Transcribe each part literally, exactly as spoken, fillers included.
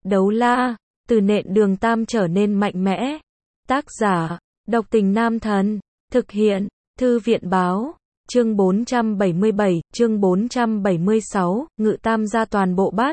Đấu la, từ nện đường tam trở nên mạnh mẽ. Tác giả, độc tình nam thần. Thực hiện, thư viện báo. Chương bốn trăm bảy mươi bảy, chương bốn trăm bảy mươi sáu, ngự tam gia toàn bộ bắt.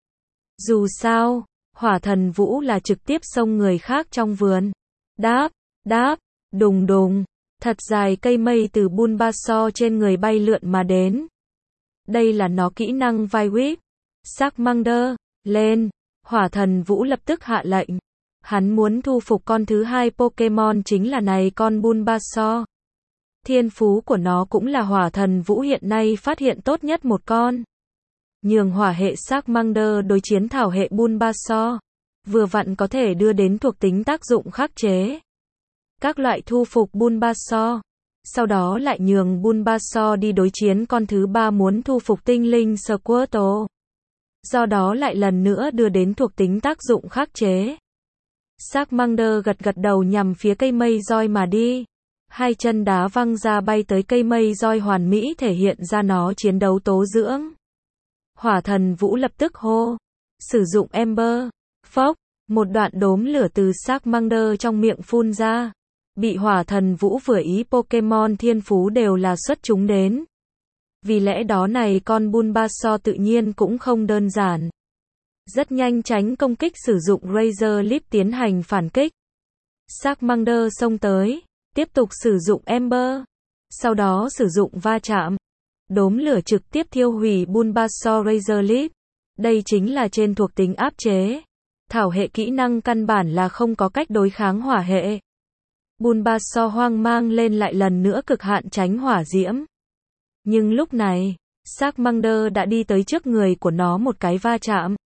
Dù sao, hỏa thần vũ là trực tiếp xông người khác trong vườn. Đáp, đáp, đùng đùng, thật dài cây mây từ Bulbasaur trên người bay lượn mà đến. Đây là nó kỹ năng vai whip. Charmander, lên. Hỏa thần vũ lập tức hạ lệnh. Hắn muốn thu phục con thứ hai Pokemon chính là này con Bulbasaur. Thiên phú của nó cũng là hỏa thần vũ hiện nay phát hiện tốt nhất một con. Nhường hỏa hệ Charmander đối chiến thảo hệ Bulbasaur. Vừa vặn có thể đưa đến thuộc tính tác dụng khắc chế. Các loại thu phục Bulbasaur. Sau đó lại nhường Bulbasaur đi đối chiến con thứ ba muốn thu phục tinh linh Squirtle. Do đó lại lần nữa đưa đến thuộc tính tác dụng khắc chế. Charmander gật gật đầu nhằm phía cây mây roi mà đi. Hai chân đá văng ra bay tới cây mây roi hoàn mỹ thể hiện ra nó chiến đấu tố dưỡng. Hỏa thần vũ lập tức hô. Sử dụng Ember. Phốc, một đoạn đốm lửa từ Charmander trong miệng phun ra. Bị hỏa thần vũ vừa ý Pokemon thiên phú đều là xuất chúng đến. Vì lẽ đó này con Bulbasaur tự nhiên cũng không đơn giản. Rất nhanh tránh công kích sử dụng Razor Leaf tiến hành phản kích. Charmander xông tới, tiếp tục sử dụng Ember. Sau đó sử dụng va chạm. Đốm lửa trực tiếp thiêu hủy Bulbasaur Razor Leaf. Đây chính là trên thuộc tính áp chế. Thảo hệ kỹ năng căn bản là không có cách đối kháng hỏa hệ. Bulbasaur hoang mang lên lại lần nữa cực hạn tránh hỏa diễm. Nhưng lúc này, Charmander đã đi tới trước người của nó một cái va chạm.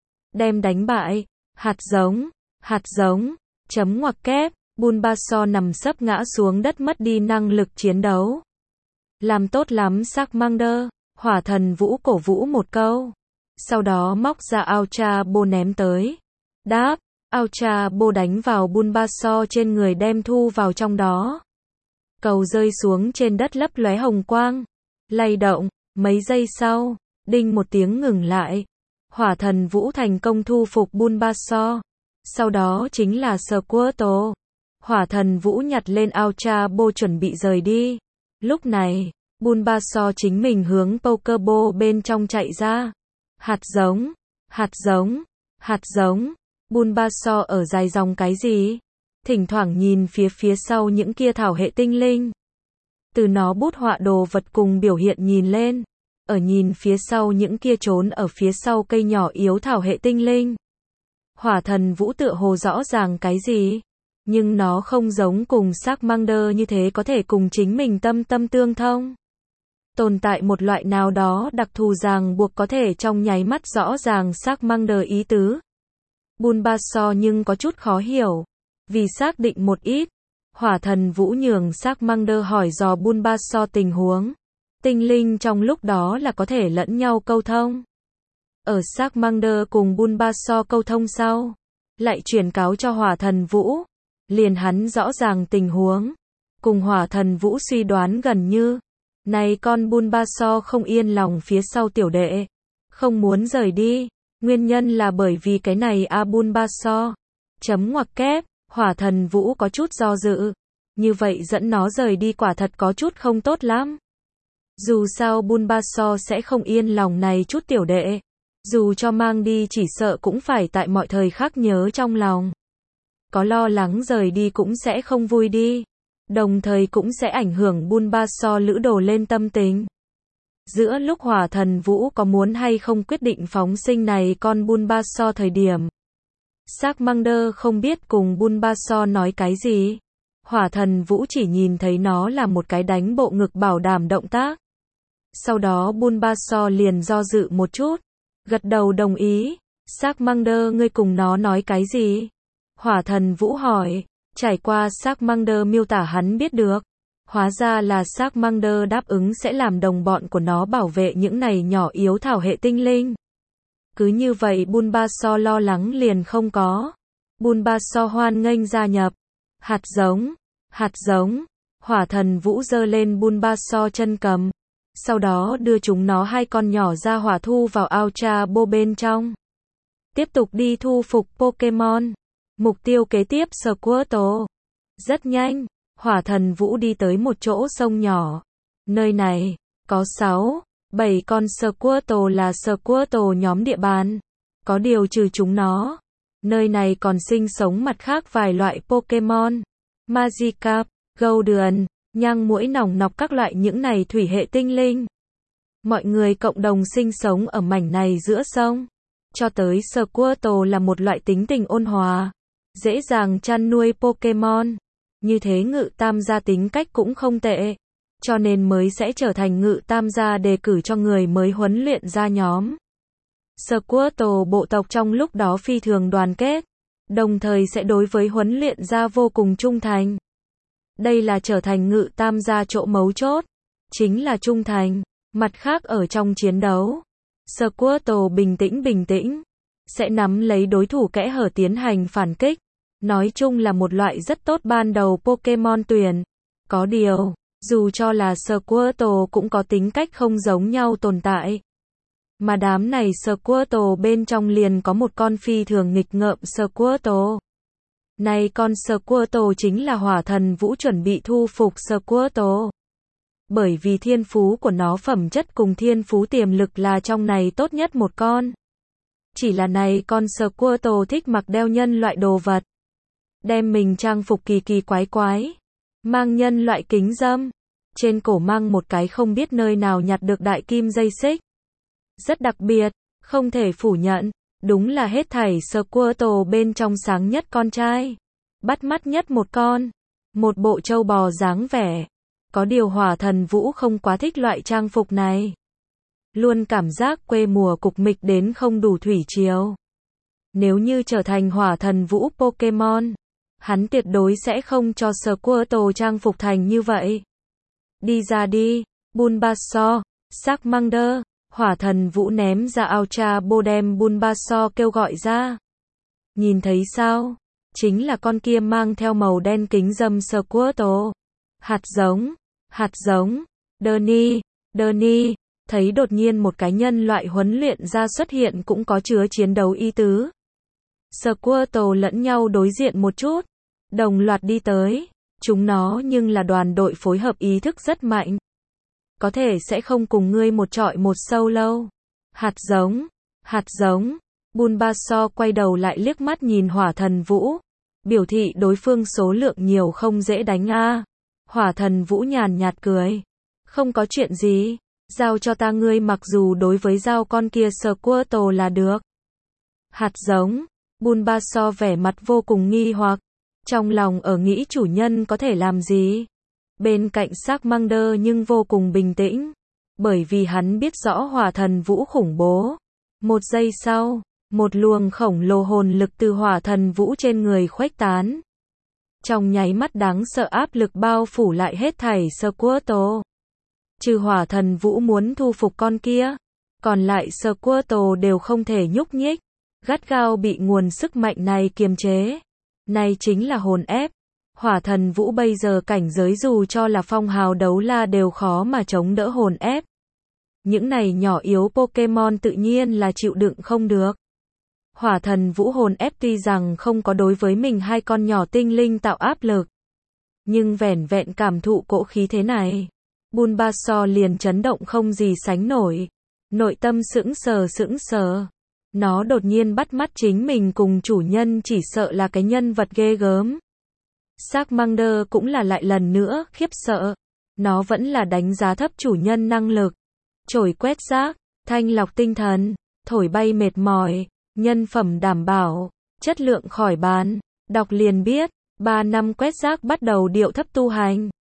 Đem đánh bại. Hạt giống, hạt giống, chấm ngoặc kép, Bulbasaur nằm sấp ngã xuống đất mất đi năng lực chiến đấu. Làm tốt lắm Charmander, hỏa thần vũ cổ vũ một câu. Sau đó móc ra Ultra Ball ném tới. Đáp, Ultra Ball đánh vào Bulbasaur trên người đem thu vào trong đó. Cầu rơi xuống trên đất lấp lóe hồng quang. Lay động, mấy giây sau, đinh một tiếng ngừng lại. Hỏa thần vũ thành công thu phục Bulbasaur. Sau đó chính là Squirtle. Hỏa thần vũ nhặt lên Ultra Ball chuẩn bị rời đi. Lúc này, Bulbasaur chính mình hướng Pokeball bên trong chạy ra. Hạt giống, hạt giống, hạt giống. Bulbasaur ở dài dòng cái gì? Thỉnh thoảng nhìn phía phía sau những kia thảo hệ tinh linh. Từ nó bút họa đồ vật cùng biểu hiện nhìn lên. Ở nhìn phía sau những kia trốn ở phía sau cây nhỏ yếu thảo hệ tinh linh. Hỏa thần vũ tựa hồ rõ ràng cái gì? Nhưng nó không giống cùng Charmander như thế có thể cùng chính mình tâm tâm tương thông. Tồn tại một loại nào đó đặc thù ràng buộc có thể trong nháy mắt rõ ràng Charmander ý tứ. Bulbasaur nhưng có chút khó hiểu. Vì xác định một ít, hỏa thần vũ nhường Charmander hỏi dò Bulbasaur tình huống. Tinh linh trong lúc đó là có thể lẫn nhau câu thông. Ở Charmander cùng Bulbasaur câu thông sau, lại truyền cáo cho hỏa thần vũ. Liền hắn rõ ràng tình huống. Cùng hỏa thần vũ suy đoán gần như. Này con Bulbasaur không yên lòng phía sau tiểu đệ. Không muốn rời đi. Nguyên nhân là bởi vì cái này a Bulbasaur. Chấm ngoặc kép, hỏa thần vũ có chút do dự. Như vậy dẫn nó rời đi quả thật có chút không tốt lắm. Dù sao Bulbasaur sẽ không yên lòng này chút tiểu đệ. Dù cho mang đi chỉ sợ cũng phải tại mọi thời khắc nhớ trong lòng. Có lo lắng rời đi cũng sẽ không vui đi. Đồng thời cũng sẽ ảnh hưởng Bulbasaur lữ đồ lên tâm tình. Giữa lúc hỏa thần vũ có muốn hay không quyết định phóng sinh này con Bulbasaur thời điểm. Charmander không biết cùng Bulbasaur nói cái gì. Hỏa thần vũ chỉ nhìn thấy nó là một cái đánh bộ ngực bảo đảm động tác. Sau đó Bulbasaur liền do dự một chút. Gật đầu đồng ý. Charmander ngươi cùng nó nói cái gì? Hỏa thần vũ hỏi. Trải qua Charmander miêu tả hắn biết được. Hóa ra là Charmander đáp ứng sẽ làm đồng bọn của nó bảo vệ những này nhỏ yếu thảo hệ tinh linh. Cứ như vậy Bulbasaur lo lắng liền không có. Bulbasaur hoan nghênh gia nhập. Hạt giống, hạt giống. Hỏa thần vũ giơ lên Bulbasaur chân cầm. Sau đó đưa chúng nó hai con nhỏ ra hỏa thu vào Ultra Ball bên trong. tiếp tục đi thu phục Pokemon. Mục tiêu kế tiếp Squirtle. Rất nhanh, Hỏa Thần Vũ đi tới một chỗ sông nhỏ. Nơi này, có sáu, bảy con Squirtle là Squirtle nhóm địa bàn. Có điều trừ chúng nó, nơi này còn sinh sống mặt khác vài loại Pokemon. Magikarp, Golden, nhang muỗi nòng nọc các loại những này thủy hệ tinh linh. Mọi người cộng đồng sinh sống ở mảnh này giữa sông. Cho tới Squirtle là một loại tính tình ôn hòa, dễ dàng chăn nuôi Pokemon. Như thế Ngự Tam gia tính cách cũng không tệ, cho nên mới sẽ trở thành Ngự Tam gia đề cử cho người mới huấn luyện ra nhóm. Squirtle bộ tộc trong lúc đó phi thường đoàn kết, đồng thời sẽ đối với huấn luyện gia vô cùng trung thành. Đây là trở thành Ngự Tam gia chỗ mấu chốt, chính là trung thành. Mặt khác ở trong chiến đấu, Squirtle bình tĩnh bình tĩnh, sẽ nắm lấy đối thủ kẽ hở tiến hành phản kích. Nói chung là một loại rất tốt ban đầu Pokemon tuyển. Có điều, dù cho là Squirtle cũng có tính cách không giống nhau tồn tại. Mà đám này Squirtle bên trong liền có một con phi thường nghịch ngợm Squirtle. Này con Squirtle chính là Hỏa Thần Vũ chuẩn bị thu phục Squirtle. Bởi vì thiên phú của nó phẩm chất cùng thiên phú tiềm lực là trong này tốt nhất một con. Chỉ là này con Squirtle thích mặc đeo nhân loại đồ vật. Đem mình trang phục kỳ kỳ quái quái. Mang nhân loại kính dâm. Trên cổ mang một cái không biết nơi nào nhặt được đại kim dây xích. Rất đặc biệt, không thể phủ nhận. Đúng là hết thảy Squirtle bên trong sáng nhất con trai. Bắt mắt nhất một con. Một bộ trâu bò dáng vẻ. Có điều Hỏa Thần Vũ không quá thích loại trang phục này. Luôn cảm giác quê mùa cục mịch đến không đủ thủy triều. Nếu như trở thành Hỏa Thần Vũ Pokemon, hắn tuyệt đối sẽ không cho Squirtle trang phục thành như vậy. Đi ra đi, Bulbasaur, Charmander. Hỏa Thần Vũ ném ra Ultra Ball đem Bulbasaur kêu gọi ra. Nhìn thấy sao? Chính là con kia mang theo màu đen kính dâm Squirtle. Hạt giống, hạt giống, Danny, Danny, thấy đột nhiên một cái nhân loại huấn luyện ra xuất hiện cũng có chứa chiến đấu ý tứ. Squirtle lẫn nhau đối diện một chút, đồng loạt đi tới, chúng nó nhưng là đoàn đội phối hợp ý thức rất mạnh. Có thể sẽ không cùng ngươi một trọi một solo. Hạt giống, hạt giống, Bulbasaur quay đầu lại liếc mắt nhìn Hỏa Thần Vũ, biểu thị đối phương số lượng nhiều không dễ đánh a. Hỏa Thần Vũ nhàn nhạt cười. Không có chuyện gì, giao cho ta ngươi mặc dù đối với giao con kia Squirtle là được. Hạt giống, Bulbasaur vẻ mặt vô cùng nghi hoặc, trong lòng ở nghĩ chủ nhân có thể làm gì. Bên cạnh Charmander nhưng vô cùng bình tĩnh, bởi vì hắn biết rõ Hỏa Thần Vũ khủng bố. Một giây sau, một luồng khổng lồ hồn lực từ Hỏa Thần Vũ trên người khuếch tán. Trong nháy mắt đáng sợ áp lực bao phủ lại hết thảy Squirtle. Trừ Hỏa Thần Vũ muốn thu phục con kia, còn lại Squirtle đều không thể nhúc nhích, gắt gao bị nguồn sức mạnh này kiềm chế. Này chính là hồn ép. Hỏa Thần Vũ bây giờ cảnh giới dù cho là phong hào đấu la đều khó mà chống đỡ hồn ép. Những này nhỏ yếu Pokemon tự nhiên là chịu đựng không được. Hỏa Thần Vũ hồn ép tuy rằng không có đối với mình hai con nhỏ tinh linh tạo áp lực, nhưng vẻn vẹn cảm thụ cỗ khí thế này, Bulbasaur liền chấn động không gì sánh nổi. Nội tâm sững sờ sững sờ. Nó đột nhiên bắt mắt chính mình cùng chủ nhân chỉ sợ là cái nhân vật ghê gớm. Charmander cũng là lại lần nữa khiếp sợ. Nó vẫn là đánh giá thấp chủ nhân năng lực. Chổi quét rác, thanh lọc tinh thần, thổi bay mệt mỏi, nhân phẩm đảm bảo, chất lượng khỏi bàn. Đọc liền biết, ba năm quét rác bắt đầu điệu thấp tu hành.